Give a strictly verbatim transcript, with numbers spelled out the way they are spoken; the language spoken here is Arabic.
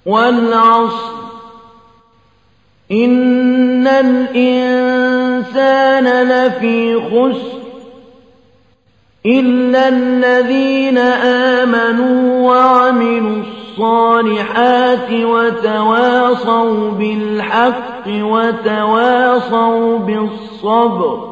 وَالْعَصْرِ إِنَّ الْإِنسَانَ لَفِي خُسْرٍ إِلَّا الَّذِينَ آمَنُوا وَعَمِلُوا الصَّالِحَاتِ وَتَوَاصَوْا بِالْحَقِّ وَتَوَاصَوْا بِالصَّبْرِ